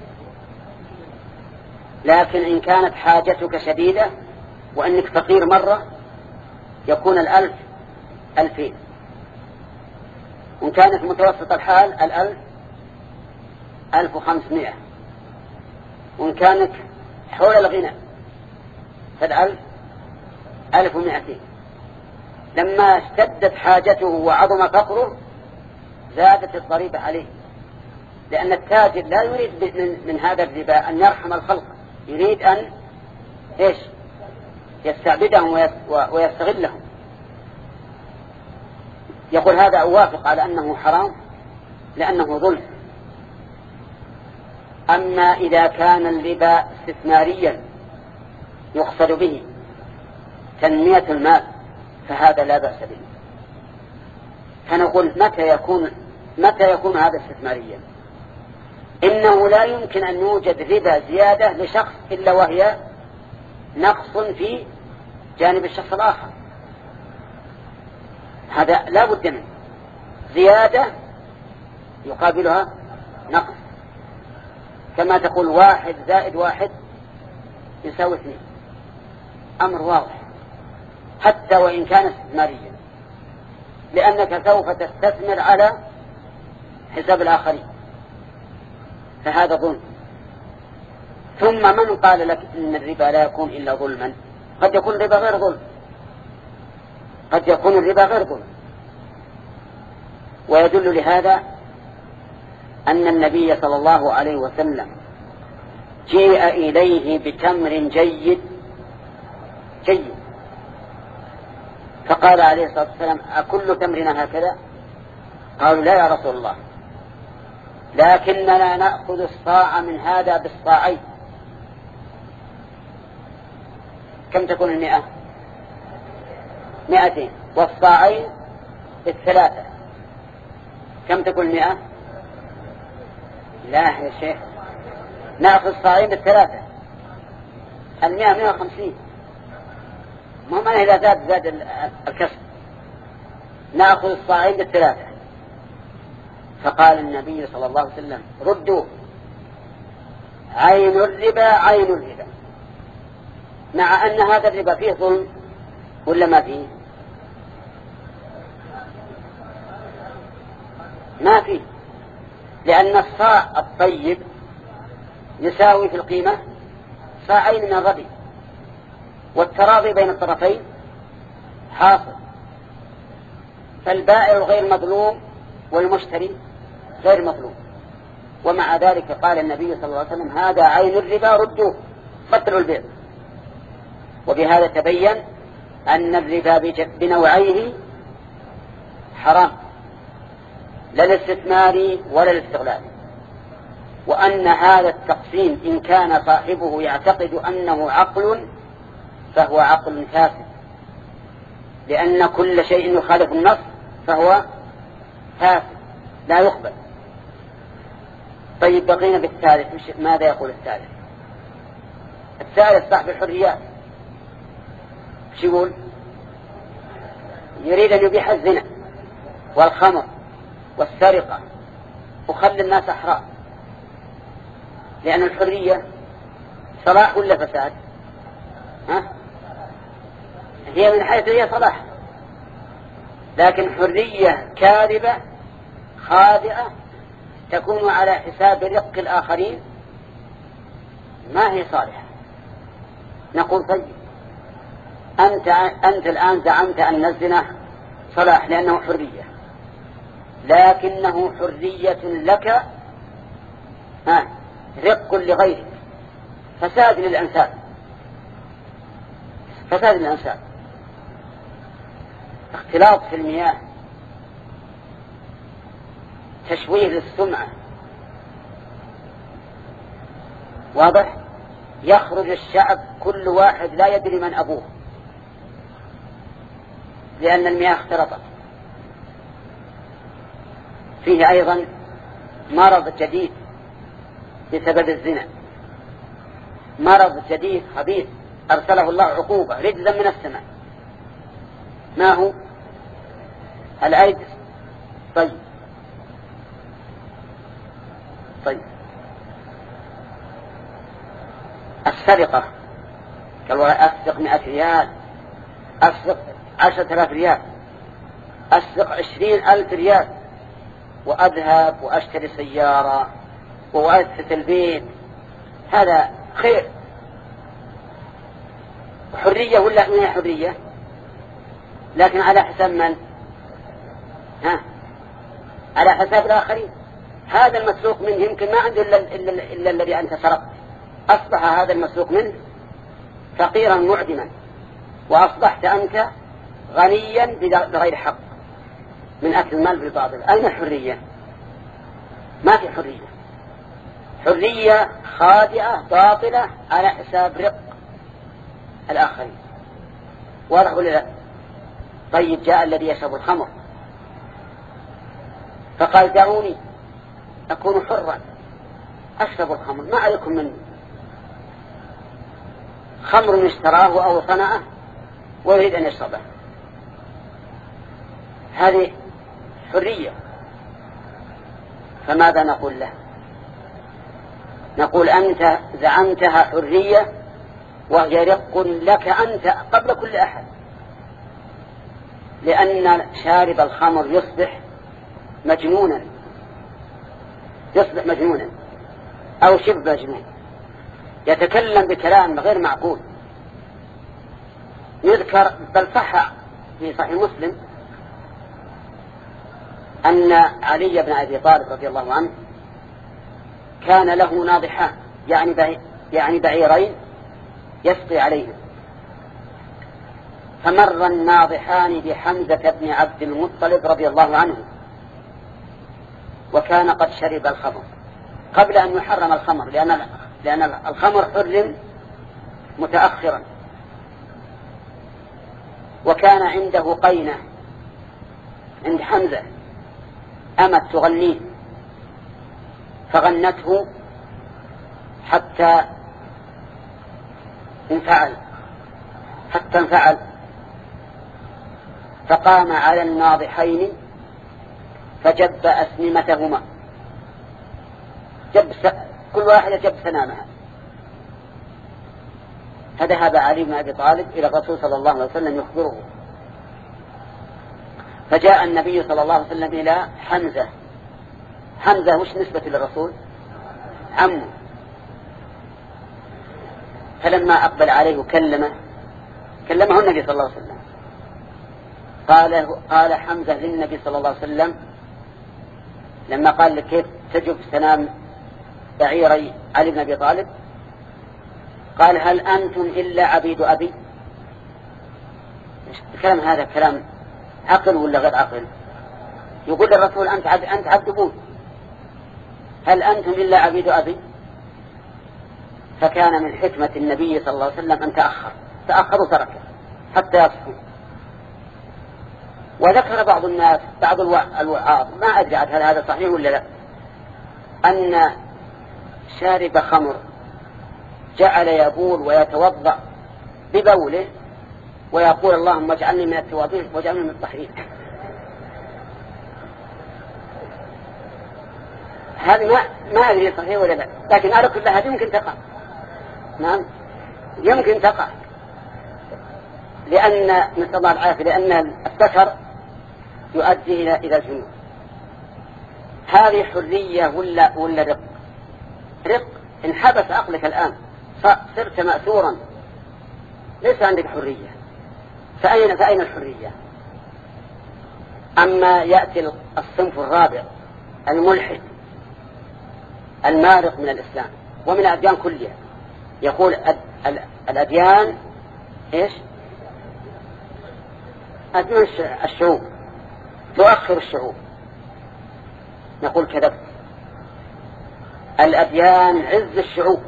لكن إن كانت حاجتك شديدة وأنك فقير مرة يكون الألف ألفين، وإن كانت متوسط الحال الألف ألف وخمسمائة، وإن كانت حول الغنى فالألف ألف ومائتين. لما اشتدت حاجته وعظم فقره زادت الضريبة عليه، لأن التاجر لا يريد من, من هذا الربا أن يرحم الخلق، يريد أن إيش يستعبدهم ويستغلهم. يقول هذا أوافق على أنه حرام لأنه ظلم. أما إذا كان الربا استثماريا يقصد به تنمية المال فهذا لا بأس به. فنقول متى يكون متى يكون هذا استثماريا؟ إنه لا يمكن أن يوجد ربا زيادة لشخص إلا وهي نقص في جانب الشخص الآخر، هذا لا بد منه. زيادة يقابلها نقص، كما تقول واحد زائد واحد يساوي اثنين، أمر واضح حتى وإن كان استثماريا، لأنك سوف تستثمر على حساب الآخرين، فهذا ظلم. ثم من قال لك إن الربا لا يكون إلا ظلما؟ قد يكون الربا غير ظلم، قد يكون الربا غير ظلم. ويدل لهذا أن النبي صلى الله عليه وسلم جيء إليه بتمر جيد جيد فقال عليه الصلاة والسلام أكل تمرنا هكذا؟ قالوا لا يا رسول الله، لكننا نأخذ الصاع من هذا بالصاعين. كم تكون المئة؟ مئتين، والصاعين الثلاثة كم تكون المئة؟ لا يا شيخ، نأخذ الصاعين بالثلاثة، المئة مئة وخمسين، ما معنى إذا زاد زاد الكسب. نأخذ الصاعين بالثلاثة. فقال النبي صلى الله عليه وسلم ردوا، عين الربا عين الربا، مع أن هذا الربا فيه ظلم ولا ما فيه؟ ما فيه، لأن الصاع الطيب يساوي في القيمة صاعين من الربي، والتراضي بين الطرفين حاصل، فالبائع غير مظلوم والمشتري غير مظلوم. ومع ذلك قال النبي صلى الله عليه وسلم هذا عين الربا ردوه، بطلوا البيع. وبهذا تبين أن الربا بنوعيه حرام، لا الاستثماري ولا الاستغلالي، وأن هذا التقسيم إن كان صاحبه يعتقد أنه عقل فهو عقل فاسد، لأن كل شيء يخالف النص فهو فاسد لا يقبل. طيب بقينا بالثالث، ماذا يقول الثالث؟ الثالث صاحب الحريات ايش يقول؟ يريد أن يبيح الزنا والخمر والسرقة وخلي الناس أحرار، لأن الحرية صلاح ولا فساد؟ ها؟ هي من حيث هي صلاح، لكن حرية كاذبة خاطئة تكون على حساب رق الآخرين ما هي صالحة. نقول طيب أنت, أنت الآن زعمت أن الزنا صلاح لأنه حرية، لكنه حرية لك ها رق لغيرك، فساد للأنساب، فساد للأنساب، اختلاط في المياه، تشويه للسمعة. واضح؟ يخرج الشعب كل واحد لا يدري من أبوه لأن المياه اختلطت. فيه أيضا مرض جديد بسبب الزنا، مرض جديد خبيث أرسله الله عقوبة رجزا من السماء. ما هو؟ الأيدس. طيب طيب السرقة، قال أسرق مئة ريال، أسرق عشرة آلاف ريال، أسرق عشرين ألف ريال، وأذهب وأشتري سيارة وأسس البيت. هذا خير، حرية ولا ما هي حرية؟ لكن على حساب من؟ ها؟ على حساب الآخرين. هذا المسروق منه يمكن ما عنده إلا, إلا, إلا الذي أنت سرقت، أصبح هذا المسروق منه فقيرا معدما، وأصبحت أنت غنيا بغير حق من أكل المال بالباطل. أين الحرية؟ ما في حرية، حرية خاطئة باطلة على حساب رق الآخرين. واضح ولا لا؟ طيب جاء الذي يشرب الخمر فقال دعوني أكون حرا أشرب الخمر، ما عليكم منه، خمر اشتراه أو صنعه ويريد أن يشربه، هذه حرية. فماذا نقول له؟ نقول أنت زعمتها حرية وهي رق لك أنت قبل كل أحد، لأن شارب الخمر يصبح مجنونا، يصبح مجنونا أو شبه مجنون، يتكلم بكلام غير معقول. يذكر بل صح في صحيح مسلم أن علي بن أبي طالب رضي الله عنه كان له ناضحان، يعني بعي يعني بعيرين يسقي عليهم، فمر الناضحان بحمزة بن عبد المطلب رضي الله عنه، وكان قد شرب الخمر قبل أن يحرم الخمر، لأن لأن الخمر حرم متأخرا. وكان عنده قينة عند حمزة أمت تغنيه، فغنته حتى انفعل حتى انفعل فقام على الناضحين فجب أسنمتهما، جب س... كل واحد جب سنامها. فذهب علي بن أبي طالب إلى الرسول صلى الله عليه وسلم يخبره، فجاء النبي صلى الله عليه وسلم إلى حمزة. حمزة وش نسبة للرسول؟ عمه. فلما أقبل عليه كلمه كلمه النبي صلى الله عليه وسلم، قال قال حمزة للنبي صلى الله عليه وسلم لما قال لك كيف تجب سنام بعيري علي بن أبي طالب، قال هل أنتم إلا عبيد أبي؟ الكلام هذا كلام عقل ولا غير عقل؟ يقول للرسول أنت عبد أنت عبد أبوه، هل أنتم إلا عبيد أبي؟ فكان من حكمة النبي صلى الله عليه وسلم أن تأخر تأخر وتركه حتى يصحوا. وذكر بعض الناس بعض الوعاظ ما أدري هل هذا صحيح ولا لا، أن شارب خمر جعل يبول ويتوضأ ببوله ويقول اللهم اجعلني من التوابين واجعلني من الطاهرين. هذا ما ما أدري صحيح ولا لا، لكن على كل هذه يمكن تقع. نعم يمكن تقع، لأن نسأل الله العافية، لأن السكر يؤدي إلى إلى الجنون. هذه حرية ولا ولا رق؟ رق. انحبس عقلك الآن، صرت مأثورا، ليس عندك حرية. فأين فأين الحرية؟ أما يأتي الصنف الرابع الملحد المارق من الإسلام ومن الأديان كلها، يقول الأديان إيش؟ أديان الشعوب تؤخر الشعوب. نقول كذبت. الأديان عز الشعوب،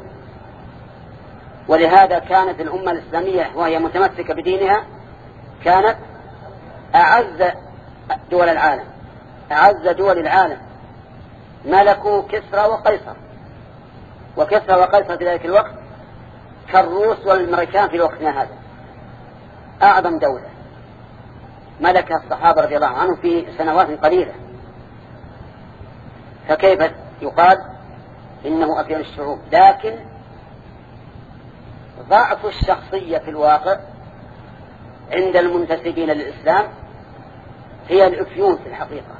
ولهذا كانت الأمة الإسلامية وهي متمسكة بدينها كانت أعز دول العالم، أعز دول العالم. ملكوا كسرى وقيصر، وكسرى وقيصر في ذلك الوقت كالروس والأمريكان في وقتنا هذا. أعظم دولة ملكها الصحابة رضي الله عنهم في سنوات قليلة، فكيف يقال إنه أفيان الشعوب؟ لكن ضعف الشخصية في الواقع عند المنتسبين للإسلام هي الأفيون في الحقيقة.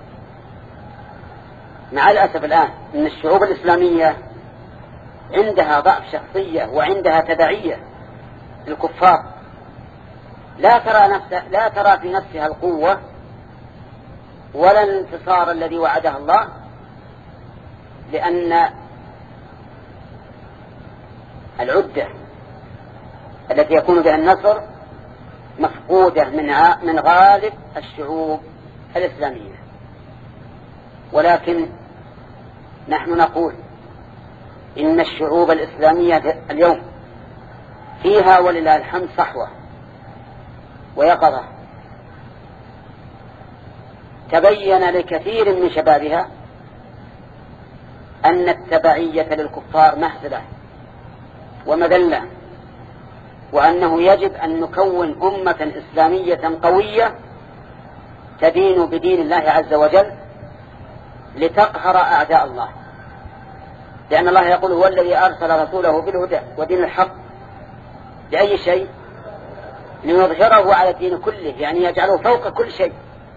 مع الأسف الآن إن الشعوب الإسلامية عندها ضعف شخصية وعندها تبعية للكفار، لا ترى نفسها لا ترى في نفسها القوة ولا الانتصار الذي وعدها الله، لأن العدة التي يكون بها النصر مفقودة من من غالب الشعوب الإسلامية. ولكن نحن نقول إن الشعوب الإسلامية اليوم فيها ولله الحمد صحوة ويقظة. تبين لكثير من شبابها أن التبعية للكفار مهزلة ومذلة، وأنه يجب أن نكون أمة إسلامية قوية تدين بدين الله عز وجل لتقهر أعداء الله. لأن الله يقول هو الذي أرسل رسوله بالهدى ودين الحق لأي شيء؟ ليظهره على الدين كله، يعني يجعله فوق كل شيء.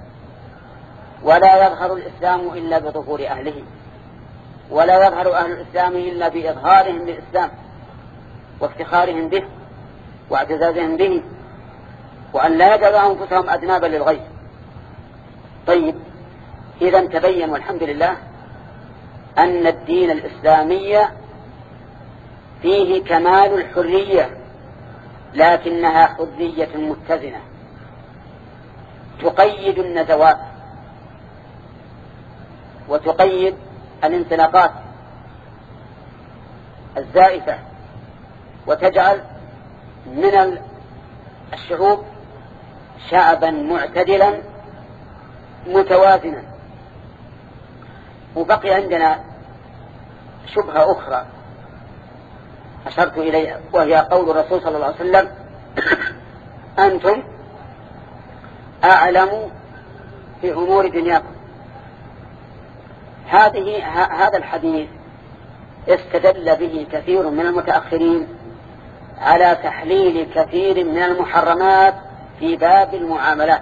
ولا يظهر الإسلام إلا بظهور أهله، ولا يظهر أهل الإسلام إلا بإظهارهم للإسلام وافتخارهم به واعتزازهم به، وأن لا يجعلوا أنفسهم أذنابا للغير. طيب، إذا تبين والحمد لله أن الدين الإسلامي فيه كمال الحرية، لكنها حرية متزنة تقيد النزوات وتقيد الانطلاقات الزائفة، وتجعل من الشعوب شعبا معتدلا متوازنا. وبقي عندنا شبهة أخرى أشرت إليها، وهي قول الرسول صلى الله عليه وسلم أنتم أعلم في أمور دنياكم. هذه هذا الحديث استدل به كثير من المتأخرين على تحليل كثير من المحرمات في باب المعاملات،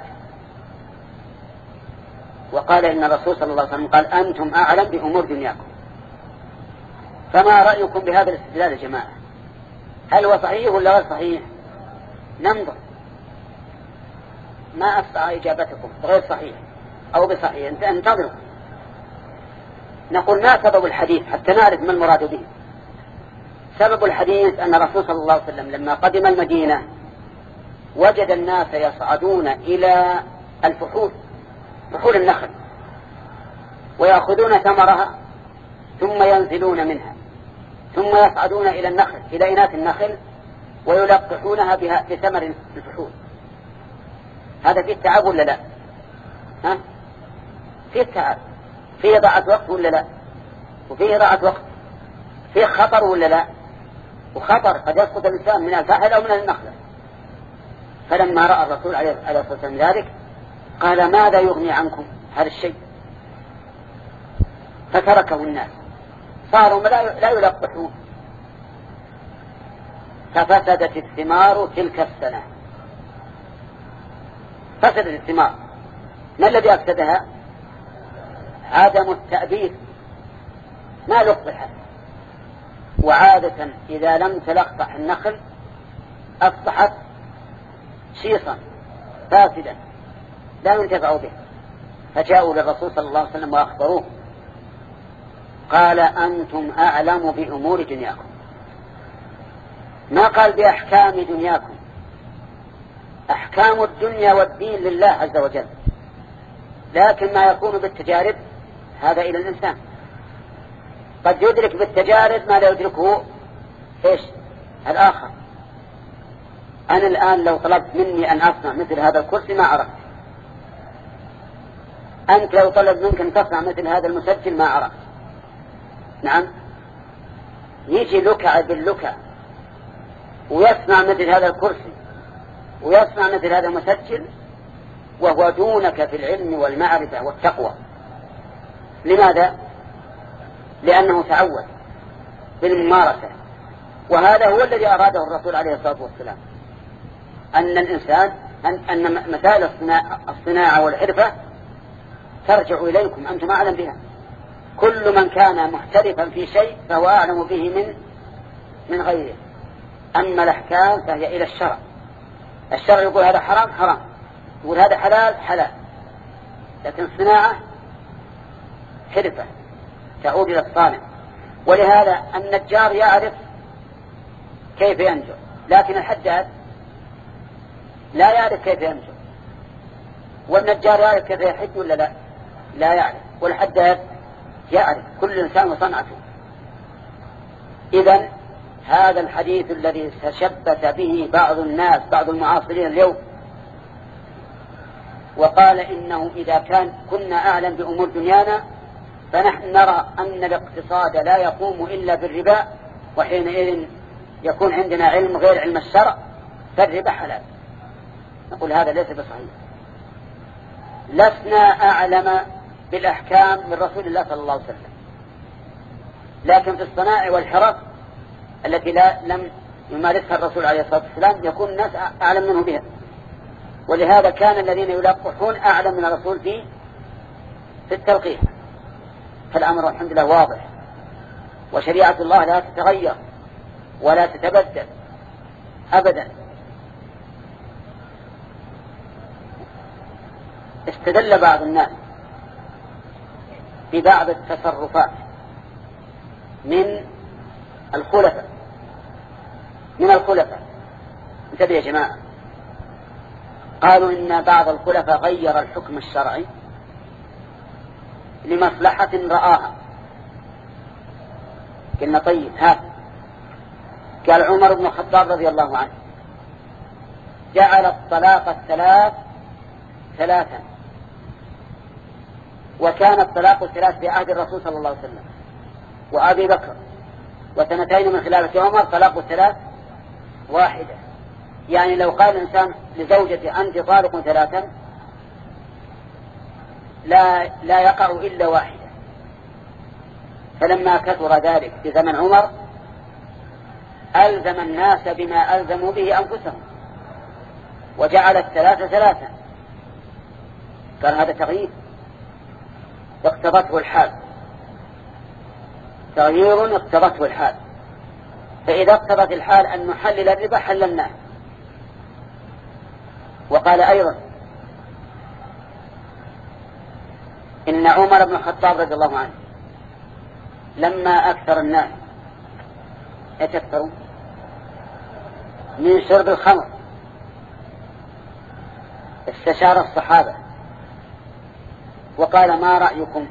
وقال إن الرسول صلى الله عليه وسلم قال أنتم أعلم بأمور دنياكم. فما رأيكم بهذا الاستدلال يا جماعة؟ هل هو صحيح ولا غير صحيح؟ ننظر. ما أستطاع إجابتكم غير صحيح أو بصحيح، انتظروا. نقول ما سبب الحديث حتى نعرف ما المراد به. سبب الحديث أن الرسول صلى الله عليه وسلم لما قدم المدينة وجد الناس يصعدون إلى الفحول، فحول النخل، ويأخذون ثمرها ثم ينزلون منها، ثم يصعدون إلى النخل إلى إناث النخل ويلقحونها بها بثمر الفحول. هذا فيه تعب ولا لا؟ ها؟ فيه تعب، فيه ضاعة وقت ولا لا؟ وفيه ضاعة وقت، فيه خطر ولا لا؟ وخطر قد يسقط الإنسان من الفحل أو من النخلة. فلما رأى الرسول عليه الصلاة والسلام ذلك قال ماذا يغني عنكم هذا الشيء؟ فتركه الناس، صاروا لا يلقحون، ففسدت الثمار تلك السنة. فسدت الثمار ما الذي أفسدها؟ عدم التأبيد، ما لقطها. وعادة إذا لم تلقح النخل أصبحت شيصا فاسدا لا ينتفع به. فجاءوا للرسول صلى الله عليه وسلم وأخبروه، قال أنتم أعلم بأمور دنياكم، ما قال بأحكام دنياكم. أحكام الدنيا والدين لله عز وجل، لكن ما يكون بالتجارب هذا إلى الإنسان. قد يدرك بالتجارب ما لا يدركه إيش الآخر. أنا الآن لو طلبت مني أن أصنع مثل هذا الكرسي ما عرفت، أنت لو طلب منك أن تصنع مثل هذا المسجل ما عرفت. نعم، يجي لكع باللكع ويصنع مثل هذا الكرسي ويصنع مثل هذا المسجل وهو دونك في العلم والمعرفة والتقوى. لماذا؟ لأنه تعود بالممارسة. وهذا هو الذي أراده الرسول عليه الصلاة والسلام، أن الإنسان أن, أن مثال الصناعة والحرفة ترجع إليكم، أنتم أعلم بها. كل من كان محترفا في شيء فهو أعلم به من من غيره. أما الأحكام فهي إلى الشرع. الشرع يقول هذا حرام حرام، يقول هذا حلال حلال. لكن الصناعة حرفة تعود إلى الصانع. ولهذا النجار يعرف كيف ينجر، لكن الحداد لا يعرف كيف ينجر. والنجار يعرف كيف يحد ولا لا؟ لا يعرف. والحداد يعرف. كل إنسان وصنعته. إذن هذا الحديث الذي تشبث به بعض الناس بعض المعاصرين اليوم وقال إنه إذا كان كنا أعلم بأمور دنيانا فنحن نرى أن الاقتصاد لا يقوم إلا بالربا، وحينئذ يكون عندنا علم غير علم الشرع فالربا حلال. نقول هذا ليس بصحيح. لسنا أعلم بالأحكام من رسول الله صلى الله عليه وسلم، لكن في الصناعة والحرف التي لا لم يمارسها الرسول عليه الصلاة والسلام يكون الناس أعلم منه بها. ولهذا كان الذين يلقحون أعلم من الرسول في في التلقيح. فالأمر الحمد لله واضح، وشريعة الله لا تتغير ولا تتبدل أبدا. استدل بعض الناس ببعض التصرفات من الخلفاء من الخلفاء انتبه يا جماعة. قالوا إن بعض الخلفاء غير الحكم الشرعي لمصلحة رآها. قلنا طيب هذا. قال عمر بن الخطاب رضي الله عنه جعل الطلاق الثلاث ثلاثا، وكان الطلاق الثلاث في عهد الرسول صلى الله عليه وسلم وأبي بكر، وسنتين من خلافة عمر طلاق الثلاث واحدة. يعني لو قال الإنسان لزوجته أنت طالق ثلاثا لا لا يقع إلا واحدة. فلما كثر ذلك في زمن عمر ألزم الناس بما ألزموا به أنفسهم وجعل الثلاثة ثلاثا. قال هذا تغيير اقتضته الحال، تغيير اقتضته الحال. فإذا اقتضت الحال أن نحلل الربا حللناه. وقال أيضا إن عمر بن الخطاب رضي الله عنه لما أكثر الناس يتكثروا من شرب الخمر استشار الصحابة وقال ما رأيكم؟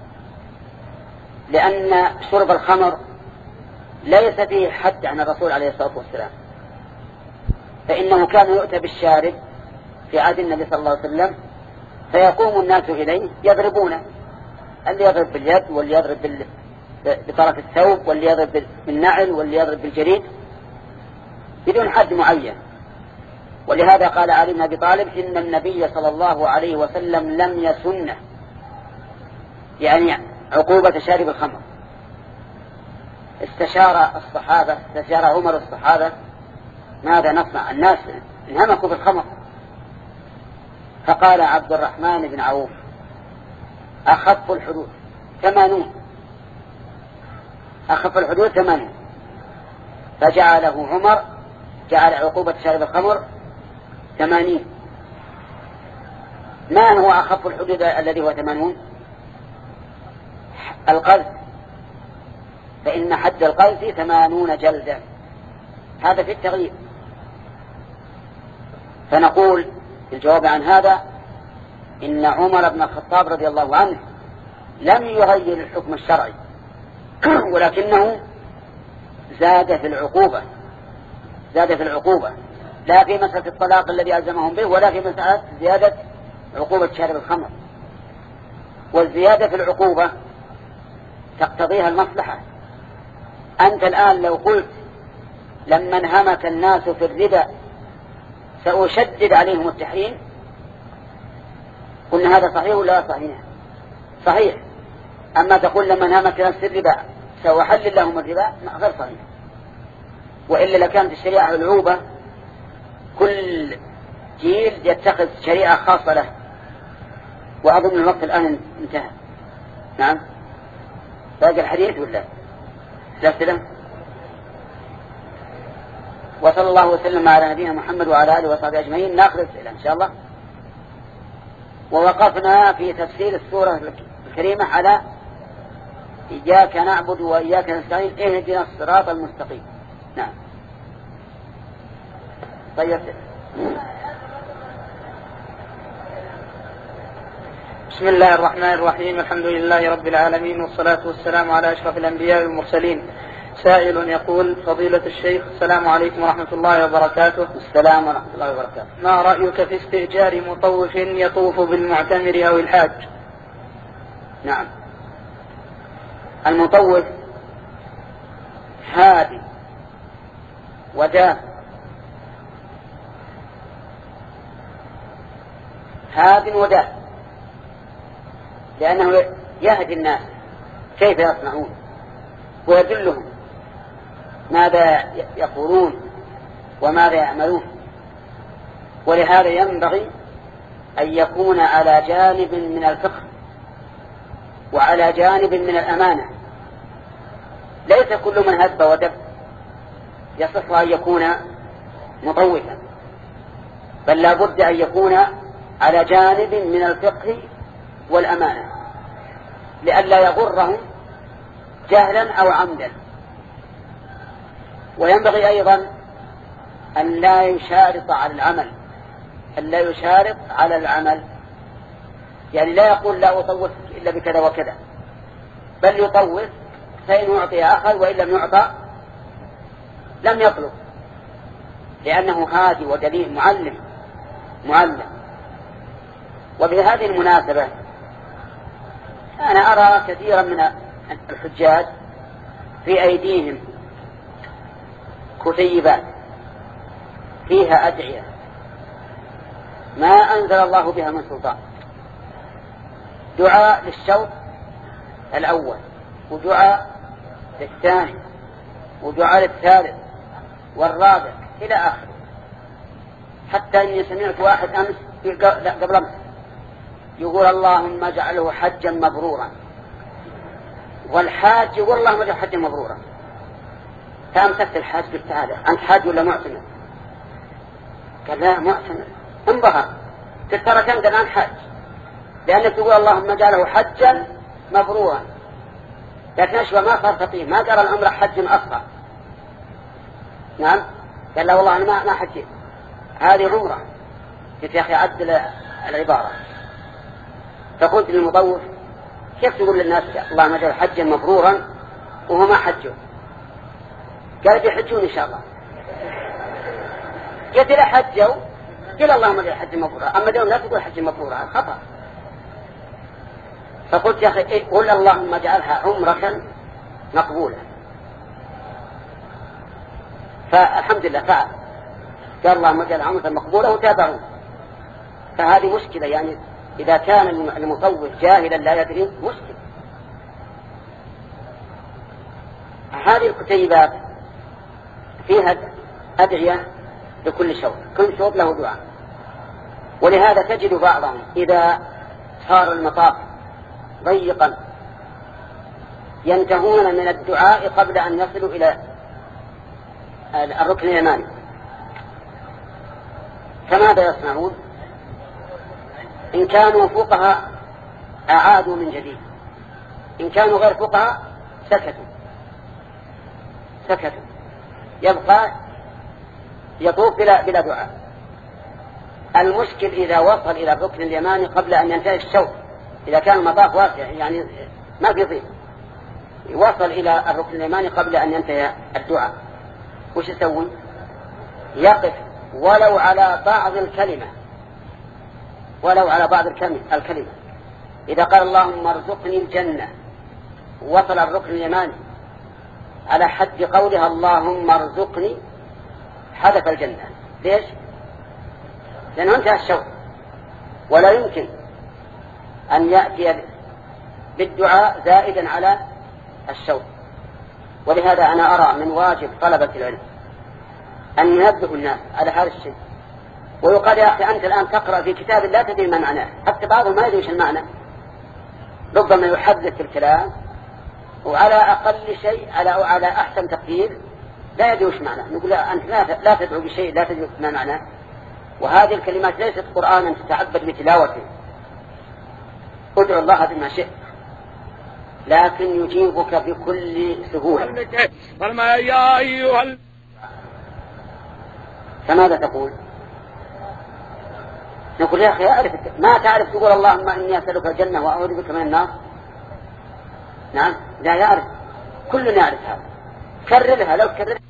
لأن شرب الخمر ليس فيه حد عن الرسول عليه الصلاة والسلام، فإنه كان يؤتى بالشارب في عهد النبي صلى الله عليه وسلم فيقوم الناس إليه يضربونه، اللي يضرب باليد واللي يضرب بطرف الثوب واللي يضرب بالنعل واللي يضرب بالجريد بدون حد معين. ولهذا قال علي بن أبي طالب إن النبي صلى الله عليه وسلم لم يسنه، يعني عقوبة شارب الخمر. استشار الصحابة استشار عمر الصحابة ماذا نصنع؟ الناس انهمكوا بالخمر. فقال عبد الرحمن بن عوف أخف الحدود ثمانون، أخف الحدود ثمانون. فجعله عمر جعل عقوبة شارب الخمر ثمانين. ما هو أخف الحدود الذي هو ثمانون؟ القذف، فإن حد القذف ثمانون جلدا. هذا في التغيير. فنقول الجواب عن هذا إن عمر بن الخطاب رضي الله عنه لم يغير الحكم الشرعي ولكنه زاد في العقوبة، زاد في العقوبة لا في مسألة الطلاق الذي ألزمهم به ولا في مسألة زيادة عقوبة شارب الخمر. والزيادة في العقوبة تقتضيها المصلحة. أنت الآن لو قلت لما انهمك الناس في الربا سأشدد عليهم التحريم، قلنا هذا صحيح ولا صحيح؟ صحيح. أما تقول لما انهمك الناس في الربا سأحلل لهم الربا، غير صحيح. وإلا لكانت الشريعة العوبة كل جيل يتخذ شريعة خاصة له. وأظن الوقت الآن انتهى. نعم باقي الحديث ولا لا؟ وصلى الله وسلم على نبينا محمد وعلى آله وصحبه أجمعين. نأخذ الأسئلة إن شاء الله. ووقفنا في تفسير السورة الكريمة على إياك نعبد وإياك نستعين اهدنا الصراط المستقيم. نعم طيب. بسم الله الرحمن الرحيم. الحمد لله رب العالمين والصلاة والسلام على أشرف الأنبياء والمرسلين. سائل يقول: فضيلة الشيخ السلام عليكم ورحمة الله وبركاته. السلام ورحمة الله وبركاته. ما رأيك في استئجار مطوف يطوف بالمعتمر أو الحاج؟ نعم المطوف هادي وداف، هاد وداف، لأنه يهدي الناس كيف يصنعون ويدلهم ماذا يقولون وماذا يعملون. ولهذا ينبغي أن يكون على جانب من الفقه وعلى جانب من الأمانة. ليس كل من هب ودب يصح أن يكون مطوفا، بل لا بد أن يكون على جانب من الفقه والأمانة لئلا يغرهم جهلا أو عمدا. وينبغي أيضا أن لا يشارط على العمل، أن لا يشارط على العمل، يعني لا يقول لا أطوف إلا بكذا وكذا، بل يطوف فإن أعطي أخذ وإن لم يعطى لم يطلب، لأنه هادي ودليل معلم معلم. وبهذه المناسبة أنا أرى كثيرا من الحجاج في أيديهم كتيبات فيها أدعية ما أنزل الله بها من سلطان، دعاء للشوط الأول ودعاء للثاني ودعاء للثالث والرابع إلى آخر. حتى إني سمعت واحد أمس قبل أمس يقول اللهم اجعله حجا مبرورا، والحاج يقول اللهم اجعله حجا مبرورا. فأمسكت الحاج قلت تعالى أنت حاج ولا معتمر؟ قال لا معتمر. انبهر قلت ترى كنت الآن حاج، لأنك تقول اللهم اجعله حجا مبرورا، لكن أشوى ما صار فقيه ما قال الأمر حج أصغر. نعم قال لا والله أنا ما ما حجيت هذه عمرة. قلت يا أخي عدل العبارة. فقلت للمطوف كيف تقول للناس اللهم اجعله حجا مبرورا وهو ما حجوا؟ قال بيحجون إن شاء الله. قلت لا حجوا قل اللهم اجعله حجا مبرورا، أما اليوم لا تقول حجا مبرورا خطأ. فقلت يا أخي قل اللهم اجعلها عمرة مقبولة. فالحمد لله فعل، قال اللهم اجعلها عمرة مقبولة وتابعوا. فهذه مشكلة، يعني إذا كان المطوف جاهلا لا يدري مشكلة. هذه الكتيبات فيها أدعية لكل شوط، كل شوط له دعاء. ولهذا تجد بعضهم إذا صار المطاف ضيقا ينتهون من الدعاء قبل أن يصلوا إلى الركن اليماني. فماذا يصنعون؟ إن كانوا فقهاء أعادوا من جديد، إن كانوا غير فقهاء سكتوا سكتوا يبقى يطوف بلا, بلا دعاء. المشكل إذا وصل إلى الركن اليماني قبل أن ينتهي الشوط، إذا كان المطاف واسع يعني ما في ضيق، وصل إلى الركن اليماني قبل أن ينتهي الدعاء، وش يسوي؟ يقف ولو على بعض الكلمة، ولو على بعض الكلمة. إذا قال اللهم ارزقني الجنة وصل الركن اليماني على حد قولها اللهم ارزقني، حدث الجنة. ليش؟ لأنه انتهى الشوط، ولا يمكن أن يأتي بالدعاء زائدا على الشوط. ولهذا أنا أرى من واجب طلبة العلم أن ينبهوا الناس على هذا الشيء. ويقال يا أخي أنت الآن تقرأ في كتاب لا تدري ما معناه، حتى بعضهم ما يدري وش المعنى، ربما يحدث الكلام وعلى أقل شيء على على أحسن تقدير لا يدري وش معناه. نقول أنت لا لا تدعو بشيء لا تدري ما معناه، وهذه الكلمات ليست قرآنا تتعبد بتلاوته. ادعو الله بما شئت لكن يجيبك بكل سهولة. فماذا تقول؟ نقول يا أخي أعرف، ما تعرف تقول اللهم إني أسألك الجنة وأعوذ بك من النار؟ نعم لا يعرف، كلنا يعرف هذا. كررها، لو كررها